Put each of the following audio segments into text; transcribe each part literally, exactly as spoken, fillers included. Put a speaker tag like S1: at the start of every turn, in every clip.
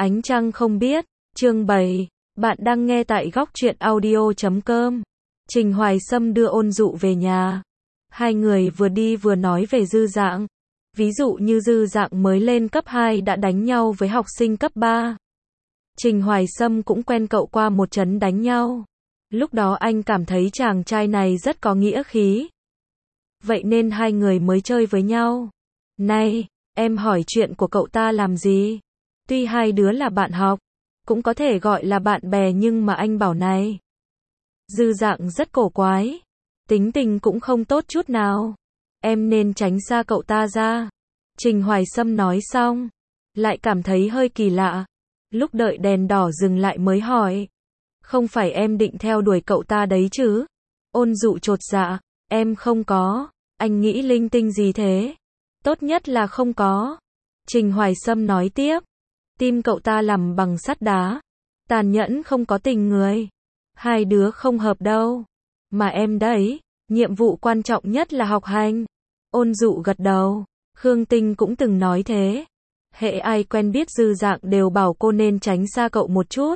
S1: Ánh trăng không biết, chương bảy, bạn đang nghe tại góc truyện audio chấm com. Trình Hoài Sâm đưa Ôn Dụ về nhà. Hai người vừa đi vừa nói về Dư Dạng. Ví dụ như Dư Dạng mới lên cấp hai đã đánh nhau với học sinh cấp ba. Trình Hoài Sâm cũng quen cậu qua một trận đánh nhau. Lúc đó anh cảm thấy chàng trai này rất có nghĩa khí. Vậy nên hai người mới chơi với nhau. Này, em hỏi chuyện của cậu ta làm gì? Tuy hai đứa là bạn học, cũng có thể gọi là bạn bè nhưng mà anh bảo này. Dư Dạng rất cổ quái. Tính tình cũng không tốt chút nào. Em nên tránh xa cậu ta ra. Trình Hoài Sâm nói xong, lại cảm thấy hơi kỳ lạ. Lúc đợi đèn đỏ dừng lại mới hỏi. Không phải em định theo đuổi cậu ta đấy chứ? Ôn Dụ chột dạ. Em không có. Anh nghĩ linh tinh gì thế? Tốt nhất là không có. Trình Hoài Sâm nói tiếp. Tim cậu ta làm bằng sắt đá. Tàn nhẫn không có tình người. Hai đứa không hợp đâu. Mà em đấy, nhiệm vụ quan trọng nhất là học hành. Ôn Dụ gật đầu. Khương Tinh cũng từng nói thế. Hễ ai quen biết Dư Dạng đều bảo cô nên tránh xa cậu một chút.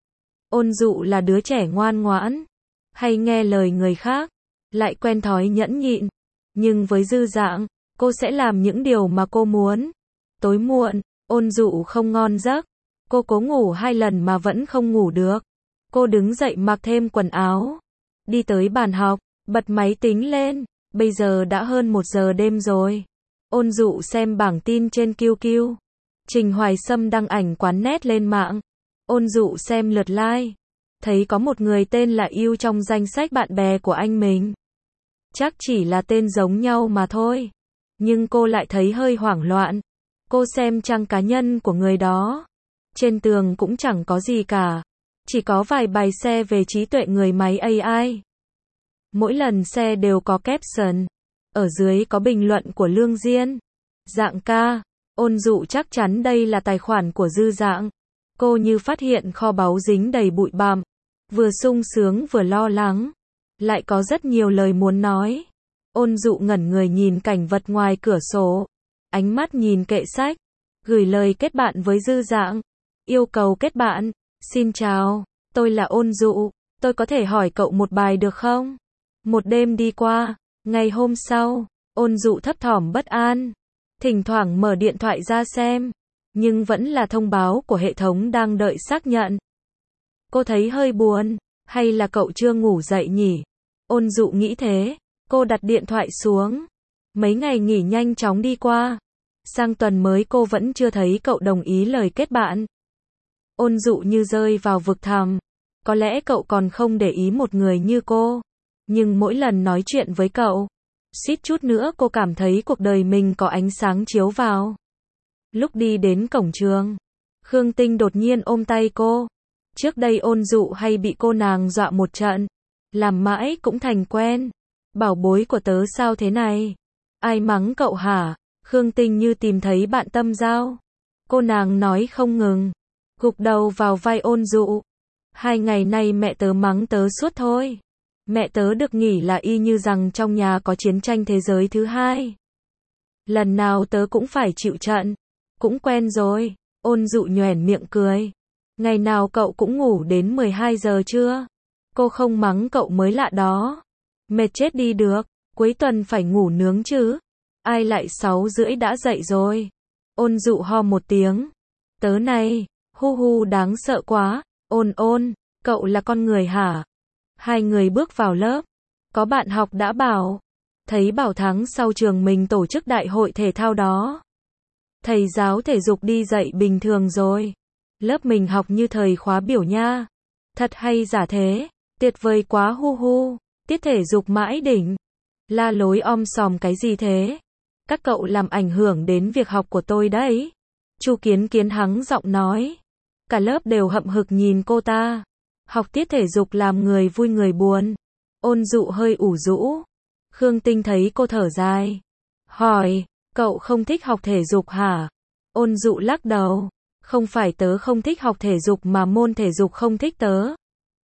S1: Ôn Dụ là đứa trẻ ngoan ngoãn, hay nghe lời người khác, lại quen thói nhẫn nhịn. Nhưng với Dư Dạng, cô sẽ làm những điều mà cô muốn. Tối muộn, Ôn Dụ không ngon giấc. Cô cố ngủ hai lần mà vẫn không ngủ được. Cô đứng dậy mặc thêm quần áo. Đi tới bàn học, bật máy tính lên. Bây giờ đã hơn một giờ đêm rồi. Ôn Dụ xem bảng tin trên Q Q. Trình Hoài Sâm đăng ảnh quán nét lên mạng. Ôn Dụ xem lượt like. Thấy có một người tên là Yêu trong danh sách bạn bè của anh mình. Chắc chỉ là tên giống nhau mà thôi. Nhưng cô lại thấy hơi hoảng loạn. Cô xem trang cá nhân của người đó. Trên tường cũng chẳng có gì cả. Chỉ có vài bài share về trí tuệ người máy A I. Mỗi lần share đều có caption. Ở dưới có bình luận của Lương Diên. Dạng ca. Ôn Dụ chắc chắn đây là tài khoản của Dư Dạng. Cô như phát hiện kho báu dính đầy bụi bặm. Vừa sung sướng vừa lo lắng. Lại có rất nhiều lời muốn nói. Ôn Dụ ngẩn người nhìn cảnh vật ngoài cửa sổ. Ánh mắt nhìn kệ sách. Gửi lời kết bạn với Dư Dạng. Yêu cầu kết bạn. Xin chào, tôi là Ôn Dụ. Tôi có thể hỏi cậu một bài được không? Một đêm đi qua. Ngày hôm sau, Ôn Dụ thấp thỏm bất an. Thỉnh thoảng mở điện thoại ra xem. Nhưng vẫn là thông báo của hệ thống đang đợi xác nhận. Cô thấy hơi buồn. Hay là cậu chưa ngủ dậy nhỉ? Ôn Dụ nghĩ thế. Cô đặt điện thoại xuống. Mấy ngày nghỉ nhanh chóng đi qua. Sang tuần mới cô vẫn chưa thấy cậu đồng ý lời kết bạn. Ôn Dụ như rơi vào vực thẳm. Có lẽ cậu còn không để ý một người như cô. Nhưng mỗi lần nói chuyện với cậu, suýt chút nữa cô cảm thấy cuộc đời mình có ánh sáng chiếu vào. Lúc đi đến cổng trường, Khương Tinh đột nhiên ôm tay cô. Trước đây Ôn Dụ hay bị cô nàng dọa một trận. Làm mãi cũng thành quen. Bảo bối của tớ sao thế này? Ai mắng cậu hả? Khương Tinh như tìm thấy bạn tâm giao. Cô nàng nói không ngừng. Gục đầu vào vai Ôn Dụ. Hai ngày nay mẹ tớ mắng tớ suốt thôi. Mẹ tớ được nghỉ là y như rằng trong nhà có chiến tranh thế giới thứ hai. Lần nào tớ cũng phải chịu trận. Cũng quen rồi. Ôn Dụ nhoẻn miệng cười. Ngày nào cậu cũng ngủ đến mười hai giờ chưa? Cô không mắng cậu mới lạ đó. Mệt chết đi được. Cuối tuần phải ngủ nướng chứ. Ai lại sáu rưỡi đã dậy rồi. Ôn Dụ ho một tiếng. Tớ này, hu hu đáng sợ quá. Ôn Ôn, cậu là con người hả? Hai người bước vào lớp. Có bạn học đã bảo. Thấy Bảo Thắng sau trường mình tổ chức đại hội thể thao đó. Thầy giáo thể dục đi dạy bình thường rồi. Lớp mình học như thời khóa biểu nha. Thật hay giả thế? Tuyệt vời quá hu hu. Tiết thể dục mãi đỉnh. La lối om sòm cái gì thế? Các cậu làm ảnh hưởng đến việc học của tôi đấy. Chu Kiến Kiến hắng giọng nói. Cả lớp đều hậm hực nhìn cô ta. Học tiết thể dục làm người vui người buồn. Ôn Dụ hơi ủ rũ. Khương Tinh thấy cô thở dài. Hỏi, cậu không thích học thể dục hả? Ôn Dụ lắc đầu. Không phải tớ không thích học thể dục mà môn thể dục không thích tớ.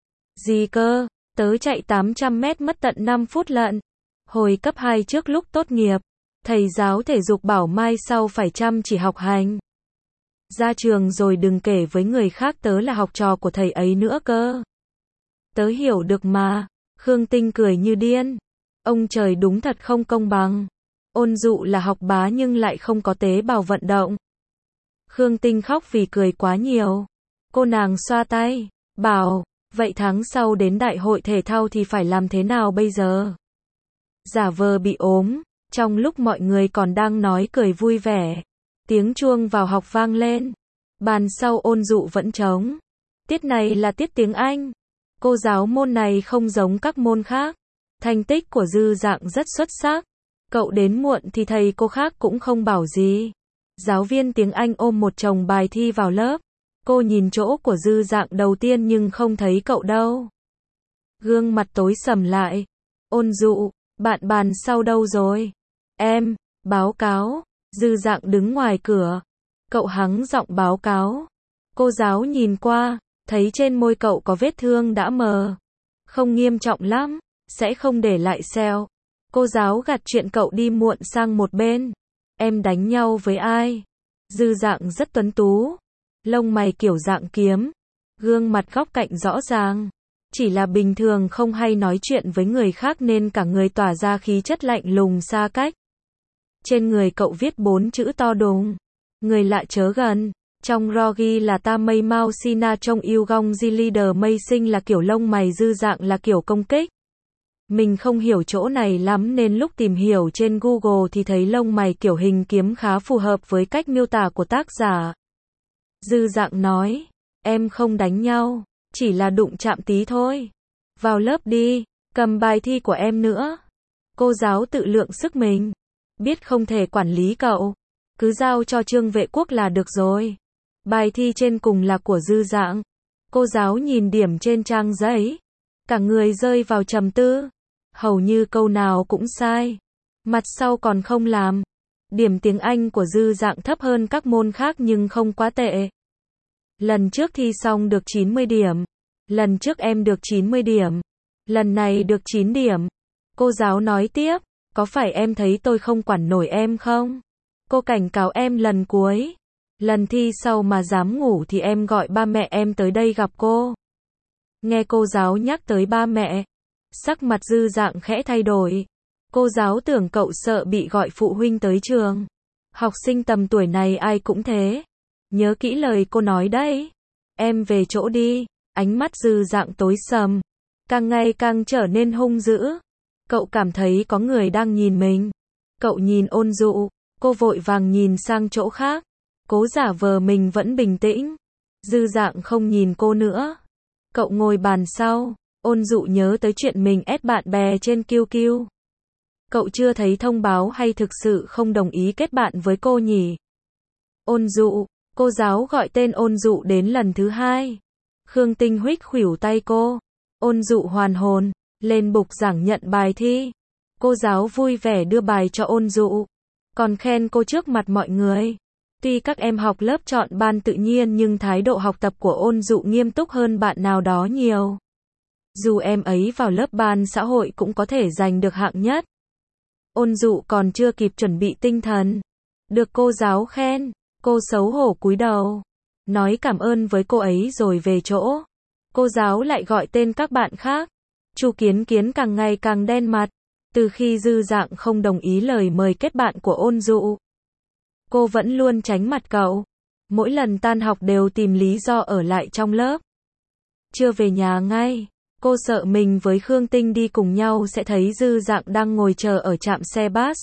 S1: Gì cơ? Tớ chạy tám trăm mét mất tận năm phút lận. Hồi cấp hai trước lúc tốt nghiệp, thầy giáo thể dục bảo mai sau phải chăm chỉ học hành. Ra trường rồi đừng kể với người khác tớ là học trò của thầy ấy nữa cơ. Tớ hiểu được mà. Khương Tinh cười như điên. Ông trời đúng thật không công bằng. Ôn Dụ là học bá nhưng lại không có tế bào vận động. Khương Tinh khóc vì cười quá nhiều. Cô nàng xoa tay, bảo, vậy tháng sau đến đại hội thể thao thì phải làm thế nào bây giờ? Giả vờ bị ốm, trong lúc mọi người còn đang nói cười vui vẻ, tiếng chuông vào học vang lên. Bàn sau Ôn Dụ vẫn trống. Tiết này là tiết tiếng Anh. Cô giáo môn này không giống các môn khác. Thành tích của Dư Dạng rất xuất sắc. Cậu đến muộn thì thầy cô khác cũng không bảo gì. Giáo viên tiếng Anh ôm một chồng bài thi vào lớp. Cô nhìn chỗ của Dư Dạng đầu tiên nhưng không thấy cậu đâu. Gương mặt tối sầm lại. Ôn Dụ, bạn bàn sau đâu rồi? Em, báo cáo. Dư Dạng đứng ngoài cửa. Cậu hắng giọng báo cáo. Cô giáo nhìn qua, thấy trên môi cậu có vết thương đã mờ. Không nghiêm trọng lắm, sẽ không để lại sẹo. Cô giáo gạt chuyện cậu đi muộn sang một bên. Em đánh nhau với ai? Dư Dạng rất tuấn tú. Lông mày kiểu dạng kiếm. Gương mặt góc cạnh rõ ràng. Chỉ là bình thường không hay nói chuyện với người khác nên cả người tỏa ra khí chất lạnh lùng xa cách. Trên người cậu viết bốn chữ to đùng. Người lạ chớ gần. Trong Rogi là ta mây mau sina trong yêu gong di leader mây sinh là kiểu lông mày Dư Dạng là kiểu công kích. Mình không hiểu chỗ này lắm nên lúc tìm hiểu trên Google thì thấy lông mày kiểu hình kiếm khá phù hợp với cách miêu tả của tác giả. Dư Dạng nói, em không đánh nhau, chỉ là đụng chạm tí thôi. Vào lớp đi, cầm bài thi của em nữa. Cô giáo tự lượng sức mình. Biết không thể quản lý cậu. Cứ giao cho Trương Vệ Quốc là được rồi. Bài thi trên cùng là của Dư Dạng. Cô giáo nhìn điểm trên trang giấy. Cả người rơi vào trầm tư. Hầu như câu nào cũng sai. Mặt sau còn không làm. Điểm tiếng Anh của Dư Dạng thấp hơn các môn khác nhưng không quá tệ. Lần trước thi xong được chín mươi điểm. Lần trước em được chín mươi điểm. Lần này được chín điểm. Cô giáo nói tiếp, có phải em thấy tôi không quản nổi em không? Cô cảnh cáo em lần cuối. Lần thi sau mà dám ngủ thì em gọi ba mẹ em tới đây gặp cô. Nghe cô giáo nhắc tới ba mẹ. Sắc mặt Dư Dạng khẽ thay đổi. Cô giáo tưởng cậu sợ bị gọi phụ huynh tới trường. Học sinh tầm tuổi này ai cũng thế. Nhớ kỹ lời cô nói đấy. Em về chỗ đi. Ánh mắt Dư Dạng tối sầm. Càng ngày càng trở nên hung dữ. Cậu cảm thấy có người đang nhìn mình. Cậu nhìn Ôn Dụ. Cô vội vàng nhìn sang chỗ khác. Cố giả vờ mình vẫn bình tĩnh. Dư Dạng không nhìn cô nữa. Cậu ngồi bàn sau. Ôn Dụ nhớ tới chuyện mình ép bạn bè trên Q Q. Cậu chưa thấy thông báo hay thực sự không đồng ý kết bạn với cô nhỉ? Ôn Dụ, cô giáo gọi tên Ôn Dụ đến lần thứ hai. Khương Tinh huých khuỷu tay cô. Ôn Dụ hoàn hồn, lên bục giảng nhận bài thi. Cô giáo vui vẻ đưa bài cho Ôn Dụ, còn khen cô trước mặt mọi người. Tuy các em học lớp chọn ban tự nhiên nhưng thái độ học tập của Ôn Dụ nghiêm túc hơn bạn nào đó nhiều. Dù em ấy vào lớp ban xã hội cũng có thể giành được hạng nhất. Ôn Dụ còn chưa kịp chuẩn bị tinh thần. Được cô giáo khen, cô xấu hổ cúi đầu. Nói cảm ơn với cô ấy rồi về chỗ. Cô giáo lại gọi tên các bạn khác. Chu Kiến Kiến càng ngày càng đen mặt. Từ khi Dư Dạng không đồng ý lời mời kết bạn của Ôn Dụ. Cô vẫn luôn tránh mặt cậu. Mỗi lần tan học đều tìm lý do ở lại trong lớp. Chưa về nhà ngay. Cô sợ mình với Khương Tinh đi cùng nhau sẽ thấy Dư Dạng đang ngồi chờ ở trạm xe bus.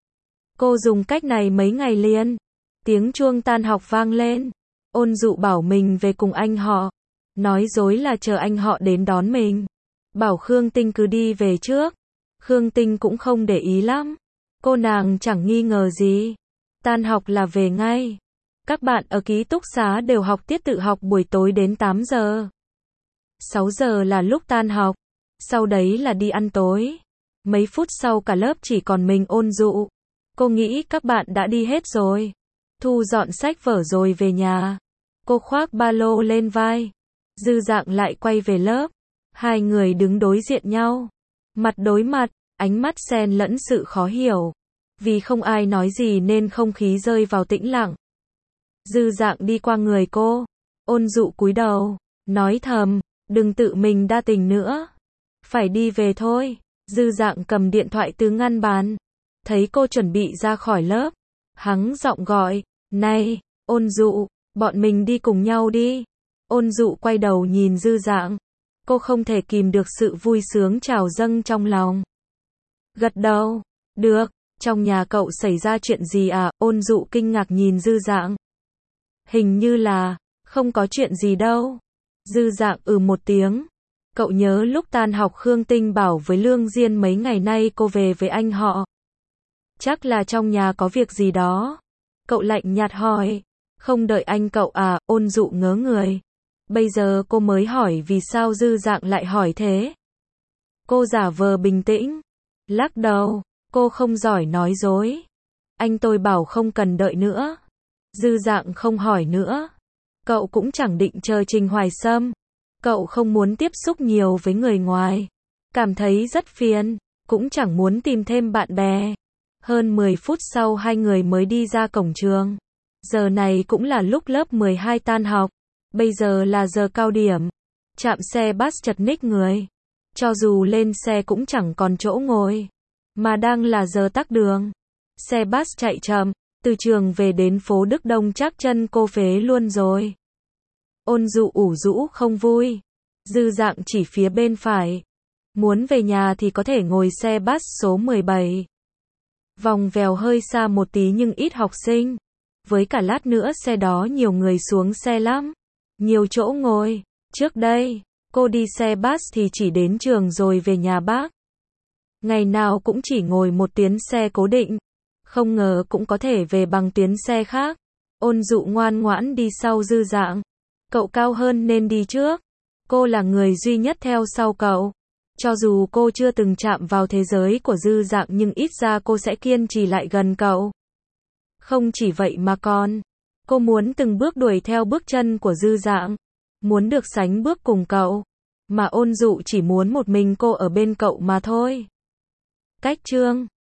S1: Cô dùng cách này mấy ngày liền. Tiếng chuông tan học vang lên. Ôn Dụ bảo mình về cùng anh họ. Nói dối là chờ anh họ đến đón mình. Bảo Khương Tinh cứ đi về trước. Khương Tinh cũng không để ý lắm. Cô nàng chẳng nghi ngờ gì. Tan học là về ngay. Các bạn ở ký túc xá đều học tiết tự học buổi tối đến tám giờ. sáu giờ là lúc tan học. Sau đấy là đi ăn tối. Mấy phút sau cả lớp chỉ còn mình Ôn Dụ. Cô nghĩ các bạn đã đi hết rồi. Thu dọn sách vở rồi về nhà. Cô khoác ba lô lên vai. Dư Dạng lại quay về lớp. Hai người đứng đối diện nhau. Mặt đối mặt, ánh mắt xen lẫn sự khó hiểu. Vì không ai nói gì nên không khí rơi vào tĩnh lặng. Dư Dạng đi qua người cô. Ôn Dụ cúi đầu, nói thầm, đừng tự mình đa tình nữa. Phải đi về thôi. Dư Dạng cầm điện thoại từ ngăn bàn. Thấy cô chuẩn bị ra khỏi lớp. Hắng giọng gọi, này, Ôn Dụ, bọn mình đi cùng nhau đi. Ôn Dụ quay đầu nhìn Dư Dạng. Cô không thể kìm được sự vui sướng trào dâng trong lòng. Gật đầu, được, trong nhà cậu xảy ra chuyện gì à? Ôn Dụ kinh ngạc nhìn Dư Dạng. Hình như là, không có chuyện gì đâu. Dư Dạng ừ một tiếng. Cậu nhớ lúc tan học Khương Tinh bảo với Lương Diên mấy ngày nay cô về với anh họ. Chắc là trong nhà có việc gì đó. Cậu lạnh nhạt hỏi. Không đợi anh cậu à? Ôn Dụ ngớ người. Bây giờ cô mới hỏi vì sao Dư Dạng lại hỏi thế. Cô giả vờ bình tĩnh. Lắc đầu, cô không giỏi nói dối. Anh tôi bảo không cần đợi nữa. Dư Dạng không hỏi nữa. Cậu cũng chẳng định chờ Trình Hoài Sâm. Cậu không muốn tiếp xúc nhiều với người ngoài. Cảm thấy rất phiền, cũng chẳng muốn tìm thêm bạn bè. Hơn mười phút sau hai người mới đi ra cổng trường. Giờ này cũng là lúc lớp mười hai tan học. Bây giờ là giờ cao điểm. Trạm xe bus chật ních người. Cho dù lên xe cũng chẳng còn chỗ ngồi. Mà đang là giờ tắc đường. Xe bus chạy chậm. Từ trường về đến phố Đức Đông chắc chân cô phế luôn rồi. Ôn Dụ ủ rũ không vui. Dư Dạng chỉ phía bên phải. Muốn về nhà thì có thể ngồi xe bus số mười bảy. Vòng vèo hơi xa một tí nhưng ít học sinh. Với cả lát nữa xe đó nhiều người xuống xe lắm. Nhiều chỗ ngồi. Trước đây, cô đi xe bus thì chỉ đến trường rồi về nhà bác. Ngày nào cũng chỉ ngồi một tuyến xe cố định. Không ngờ cũng có thể về bằng tuyến xe khác. Ôn Dụ ngoan ngoãn đi sau Dư Dạng. Cậu cao hơn nên đi trước. Cô là người duy nhất theo sau cậu. Cho dù cô chưa từng chạm vào thế giới của Dư Dạng nhưng ít ra cô sẽ kiên trì lại gần cậu. Không chỉ vậy mà còn, cô muốn từng bước đuổi theo bước chân của Dư Dạng. Muốn được sánh bước cùng cậu. Mà Ôn Dụ chỉ muốn một mình cô ở bên cậu mà thôi. Cách chương